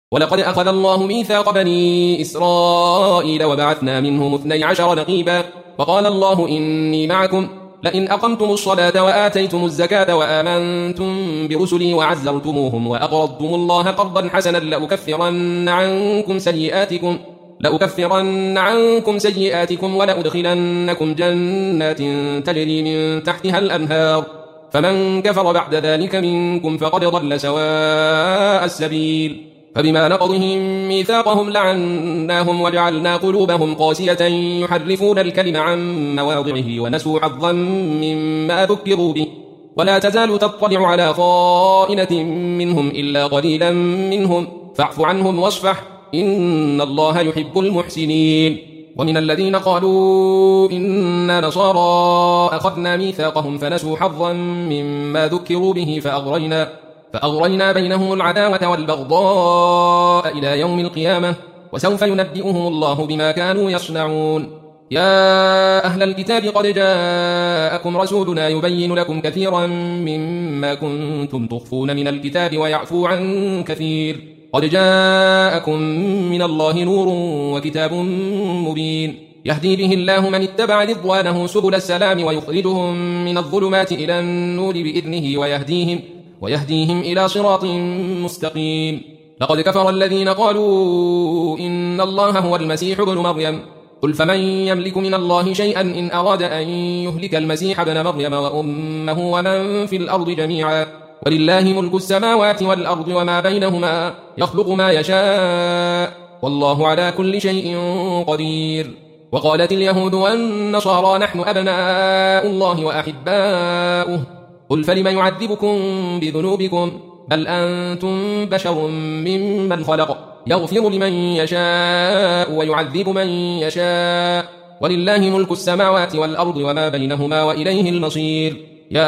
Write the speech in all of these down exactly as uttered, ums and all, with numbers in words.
ولقد أخذ الله ميثاق بني إسرائيل وبعثنا منهم اثني عشر نقيبا وقال الله إني معكم لئن أقمتم الصلاة وآتيتم الزكاة وآمنتم برسلي وعزرتموهم وأقرضتم الله قرضا حسنا لأكفرن عنكم سيئاتكم لأكفرن عنكم سيئاتكم ولأدخلنكم جنات تجري من تحتها الأنهار فمن كفر بعد ذلك منكم فقد ضل سواء السبيل فبما نقضهم ميثاقهم لعناهم وجعلنا قلوبهم قاسية يحرفون الكلم عن مواضعه ونسوا حظا مما ذكروا به ولا تزال تطلع على خائنة منهم إلا قليلا منهم فاعف عنهم واصفح إن الله يحب المحسنين. ومن الذين قالوا إنا نصارى أخذنا ميثاقهم فنسوا حظا مما ذكروا به فأغرينا فأغرينا بينهم العداوة والبغضاء إلى يوم القيامة وسوف ينبئهم الله بما كانوا يصنعون. يا أهل الكتاب قد جاءكم رسولنا يبين لكم كثيرا مما كنتم تخفون من الكتاب ويعفو عن كثير قد جاءكم من الله نور وكتاب مبين يهدي به الله من اتبع رضوانه سبل السلام ويخرجهم من الظلمات إلى النور بإذنه ويهديهم ويهديهم إلى صراط مستقيم. لقد كفر الذين قالوا إن الله هو المسيح ابن مريم قل فمن يملك من الله شيئا إن أراد أن يهلك المسيح ابن مريم وأمه ومن في الأرض جميعا ولله ملك السماوات والأرض وما بينهما يخلق ما يشاء والله على كل شيء قدير. وقالت اليهود والنصارى نحن أبناء الله وأحباؤه قل فلم يعذبكم بذنوبكم بل أنتم بشر ممن خلق يغفر لمن يشاء ويعذب من يشاء ولله ملك السماوات والأرض وما بينهما وإليه المصير.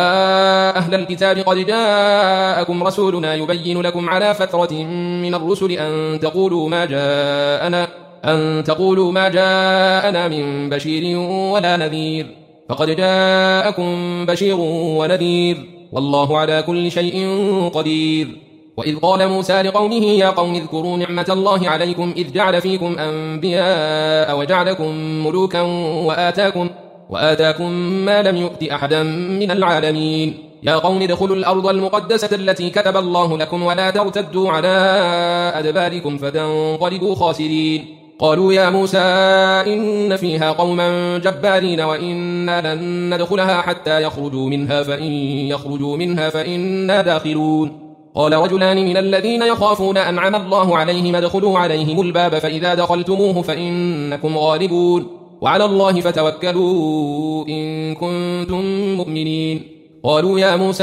يا أهل الكتاب قد جاءكم رسولنا يبين لكم على فترة من الرسل أن تقولوا ما جاءنا أن تقولوا ما جاءنا من بشير ولا نذير فقد جاءكم بشير ونذير والله على كل شيء قدير. وإذ قال موسى لقومه يا قوم اذكروا نعمة الله عليكم إذ جعل فيكم أنبياء وجعلكم ملوكا وآتاكم, وآتاكم ما لم يؤت أحدا من العالمين. يا قوم ادخلوا الأرض المقدسة التي كتب الله لكم ولا ترتدوا على أدباركم فتنقلبوا خاسرين. قالوا يا موسى إن فيها قوما جبارين وإنا لن ندخلها حتى يخرجوا منها فإن يخرجوا منها فإنا داخلون. قال رجلان من الذين يخافون أنعم الله عليهم ادخلوا عليهم الباب فإذا دخلتموه فإنكم غالبون وعلى الله فتوكلوا إن كنتم مؤمنين. قالوا يا موسى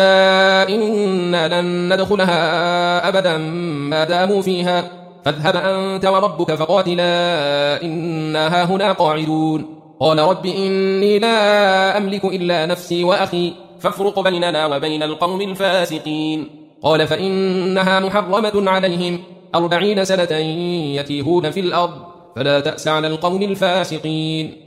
إنا لن ندخلها أبدا ما داموا فيها فاذهب أنت وربك فقاتلا إنا هاهنا قاعدون. قال رب إني لا أملك إلا نفسي وأخي فافرق بيننا وبين القوم الفاسقين. قال فإنها محرمة عليهم أربعين سنة يتيهون في الأرض فلا تأس على القوم الفاسقين.